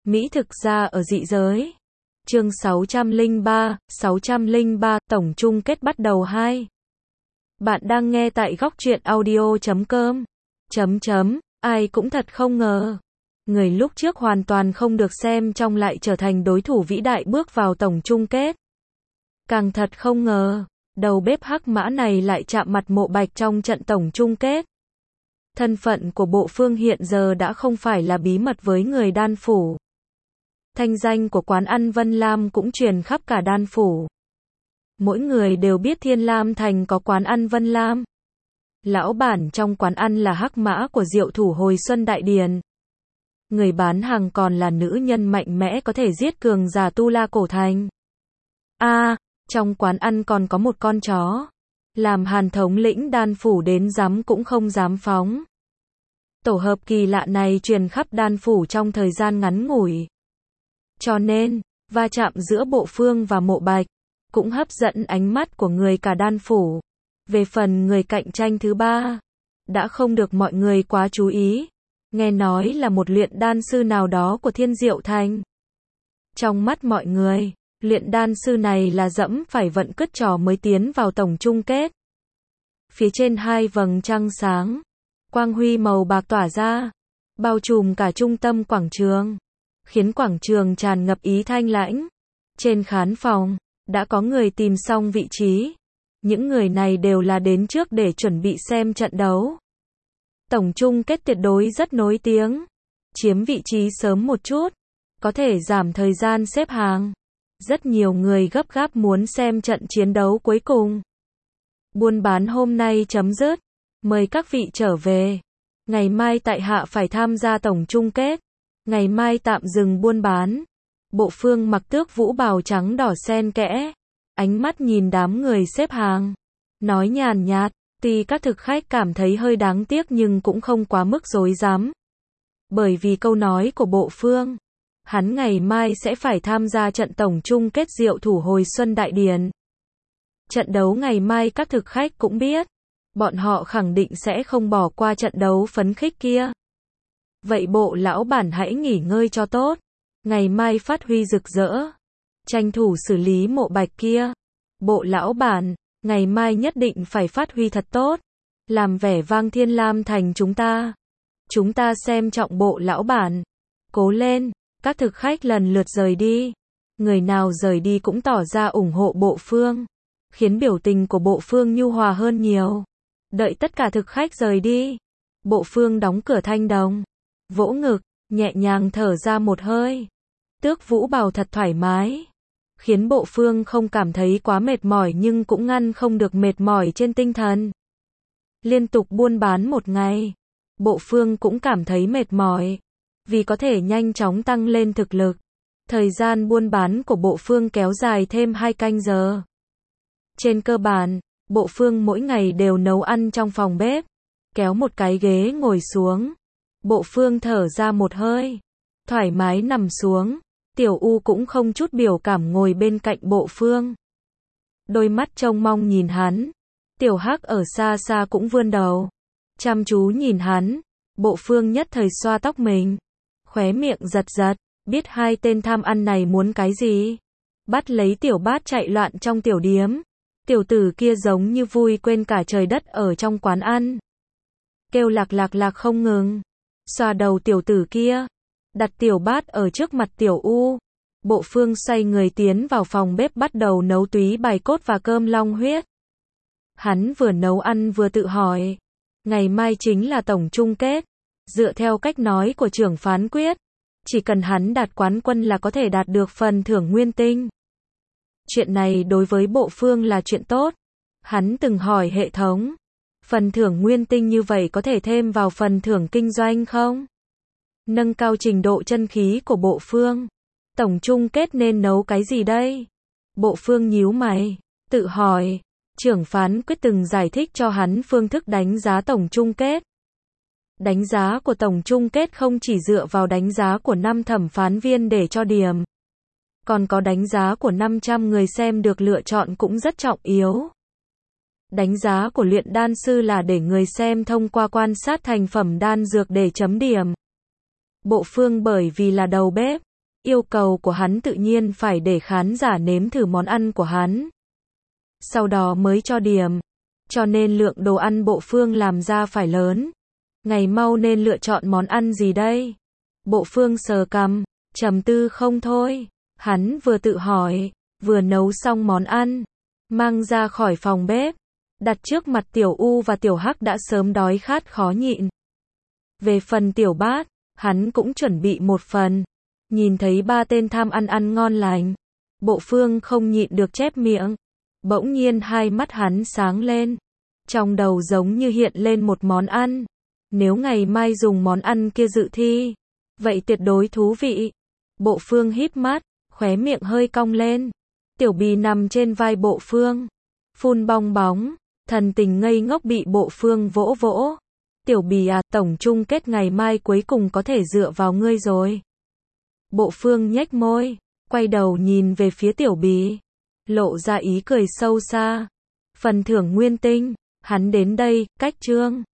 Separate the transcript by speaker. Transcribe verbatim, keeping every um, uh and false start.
Speaker 1: Mỹ thực ra ở dị giới. Chương sáu trăm lẻ ba, sáu trăm lẻ ba, tổng chung kết bắt đầu hai. Bạn đang nghe tại góc truyện audio chấm com. Chấm chấm, ai cũng thật không ngờ. Người lúc trước hoàn toàn không được xem trong lại trở thành đối thủ vĩ đại bước vào tổng chung kết. Càng thật không ngờ, đầu bếp hắc mã này lại chạm mặt Mộ Bạch trong trận tổng chung kết. Thân phận của Bộ Phương hiện giờ đã không phải là bí mật với người Đan Phủ. Thanh danh của quán ăn Vân Lam cũng truyền khắp cả Đan Phủ. Mỗi người đều biết Thiên Lam Thành có quán ăn Vân Lam. Lão bản trong quán ăn là hắc mã của diệu thủ Hồi Xuân Đại Điền. Người bán hàng còn là nữ nhân mạnh mẽ có thể giết cường giả Tu La Cổ Thành. A, à, trong quán ăn còn có một con chó. Làm Hàn thống lĩnh Đan Phủ đến dám cũng không dám phóng. Tổ hợp kỳ lạ này truyền khắp Đan Phủ trong thời gian ngắn ngủi. Cho nên, va chạm giữa Bộ Phương và Mộ Bạch cũng hấp dẫn ánh mắt của người cả Đan Phủ. Về phần người cạnh tranh thứ ba, đã không được mọi người quá chú ý. Nghe nói là một luyện đan sư nào đó của Thiên Diệu Thành. Trong mắt mọi người, luyện đan sư này là dẫm phải vận cứt trò mới tiến vào tổng chung kết. Phía trên hai vầng trăng sáng, quang huy màu bạc tỏa ra, bao trùm cả trung tâm quảng trường, khiến quảng trường tràn ngập ý thanh lãnh. Trên khán phòng, đã có người tìm xong vị trí. Những người này đều là đến trước để chuẩn bị xem trận đấu. Tổng chung kết tuyệt đối rất nổi tiếng. Chiếm vị trí sớm một chút, có thể giảm thời gian xếp hàng. Rất nhiều người gấp gáp muốn xem trận chiến đấu cuối cùng. Buôn bán hôm nay chấm dứt. Mời các vị trở về. Ngày mai tại hạ phải tham gia tổng chung kết. Ngày mai tạm dừng buôn bán. Bộ Phương mặc tước vũ bào trắng đỏ xen kẽ. Ánh mắt nhìn đám người xếp hàng. Nói nhàn nhạt, tuy các thực khách cảm thấy hơi đáng tiếc nhưng cũng không quá mức rối rắm. Bởi vì câu nói của Bộ Phương, hắn ngày mai sẽ phải tham gia trận tổng chung kết diệu thủ Hồi Xuân Đại Điền. Trận đấu ngày mai các thực khách cũng biết. Bọn họ khẳng định sẽ không bỏ qua trận đấu phấn khích kia. Vậy Bộ lão bản hãy nghỉ ngơi cho tốt. Ngày mai phát huy rực rỡ. Tranh thủ xử lý Mộ Bạch kia. Bộ lão bản, ngày mai nhất định phải phát huy thật tốt. Làm vẻ vang Thiên Lam Thành chúng ta. Chúng ta xem trọng Bộ lão bản. Cố lên, các thực khách lần lượt rời đi. Người nào rời đi cũng tỏ ra ủng hộ Bộ Phương. Khiến biểu tình của Bộ Phương nhu hòa hơn nhiều. Đợi tất cả thực khách rời đi. Bộ Phương đóng cửa thanh đồng. Vỗ ngực, nhẹ nhàng thở ra một hơi. Tước vũ bào thật thoải mái. Khiến Bộ Phương không cảm thấy quá mệt mỏi nhưng cũng ngăn không được mệt mỏi trên tinh thần. Liên tục buôn bán một ngày. Bộ Phương cũng cảm thấy mệt mỏi. Vì có thể nhanh chóng tăng lên thực lực. Thời gian buôn bán của Bộ Phương kéo dài thêm hai canh giờ. Trên cơ bản, Bộ Phương mỗi ngày đều nấu ăn trong phòng bếp. Kéo một cái ghế ngồi xuống. Bộ Phương thở ra một hơi. Thoải mái nằm xuống. Tiểu U cũng không chút biểu cảm ngồi bên cạnh Bộ Phương. Đôi mắt trông mong nhìn hắn. Tiểu Hắc ở xa xa cũng vươn đầu. Chăm chú nhìn hắn. Bộ Phương nhất thời xoa tóc mình. Khóe miệng giật giật. Biết hai tên tham ăn này muốn cái gì. Bắt lấy Tiểu Bát chạy loạn trong tiểu điếm. Tiểu tử kia giống như vui quên cả trời đất ở trong quán ăn. Kêu lạc lạc lạc không ngừng. Xoa đầu tiểu tử kia. Đặt Tiểu Bát ở trước mặt Tiểu U. Bộ Phương xoay người tiến vào phòng bếp bắt đầu nấu túy bài cốt và cơm long huyết. Hắn vừa nấu ăn vừa tự hỏi. Ngày mai chính là tổng chung kết. Dựa theo cách nói của trưởng phán quyết. Chỉ cần hắn đạt quán quân là có thể đạt được phần thưởng nguyên tinh. Chuyện này đối với Bộ Phương là chuyện tốt. Hắn từng hỏi hệ thống. Phần thưởng nguyên tinh như vậy có thể thêm vào phần thưởng kinh doanh không? Nâng cao trình độ chân khí của Bộ Phương. Tổng chung kết nên nấu cái gì đây? Bộ Phương nhíu mày. Tự hỏi. Trưởng phán quyết từng giải thích cho hắn phương thức đánh giá tổng chung kết. Đánh giá của tổng chung kết không chỉ dựa vào đánh giá của năm thẩm phán viên để cho điểm. Còn có đánh giá của năm trăm người xem được lựa chọn cũng rất trọng yếu. Đánh giá của luyện đan sư là để người xem thông qua quan sát thành phẩm đan dược để chấm điểm. Bộ Phương bởi vì là đầu bếp, Yêu cầu của hắn tự nhiên phải để khán giả nếm thử món ăn của hắn. Sau đó mới cho điểm. Cho nên lượng đồ ăn Bộ Phương làm ra phải lớn. Ngày mau nên lựa chọn món ăn gì đây? Bộ Phương sờ cằm, trầm tư không thôi. Hắn vừa tự hỏi, vừa nấu xong món ăn, mang ra khỏi phòng bếp, đặt trước mặt Tiểu U và Tiểu Hắc đã sớm đói khát khó nhịn. Về phần Tiểu Bát, hắn cũng chuẩn bị một phần. Nhìn thấy ba tên tham ăn ăn ngon lành, Bộ Phương không nhịn được chép miệng. Bỗng nhiên hai mắt hắn sáng lên. Trong đầu giống như hiện lên một món ăn. Nếu ngày mai dùng món ăn kia dự thi, vậy tuyệt đối thú vị. Bộ Phương híp mắt, khóe miệng hơi cong lên. Tiểu Bì nằm trên vai Bộ Phương, phun bong bóng, thần tình ngây ngốc bị Bộ Phương vỗ vỗ. Tiểu Bì à, tổng chung kết ngày mai cuối cùng có thể dựa vào ngươi rồi. Bộ Phương nhếch môi, quay đầu nhìn về phía Tiểu Bì, lộ ra ý cười sâu xa. Phần thưởng nguyên tinh, hắn đến đây, cách chương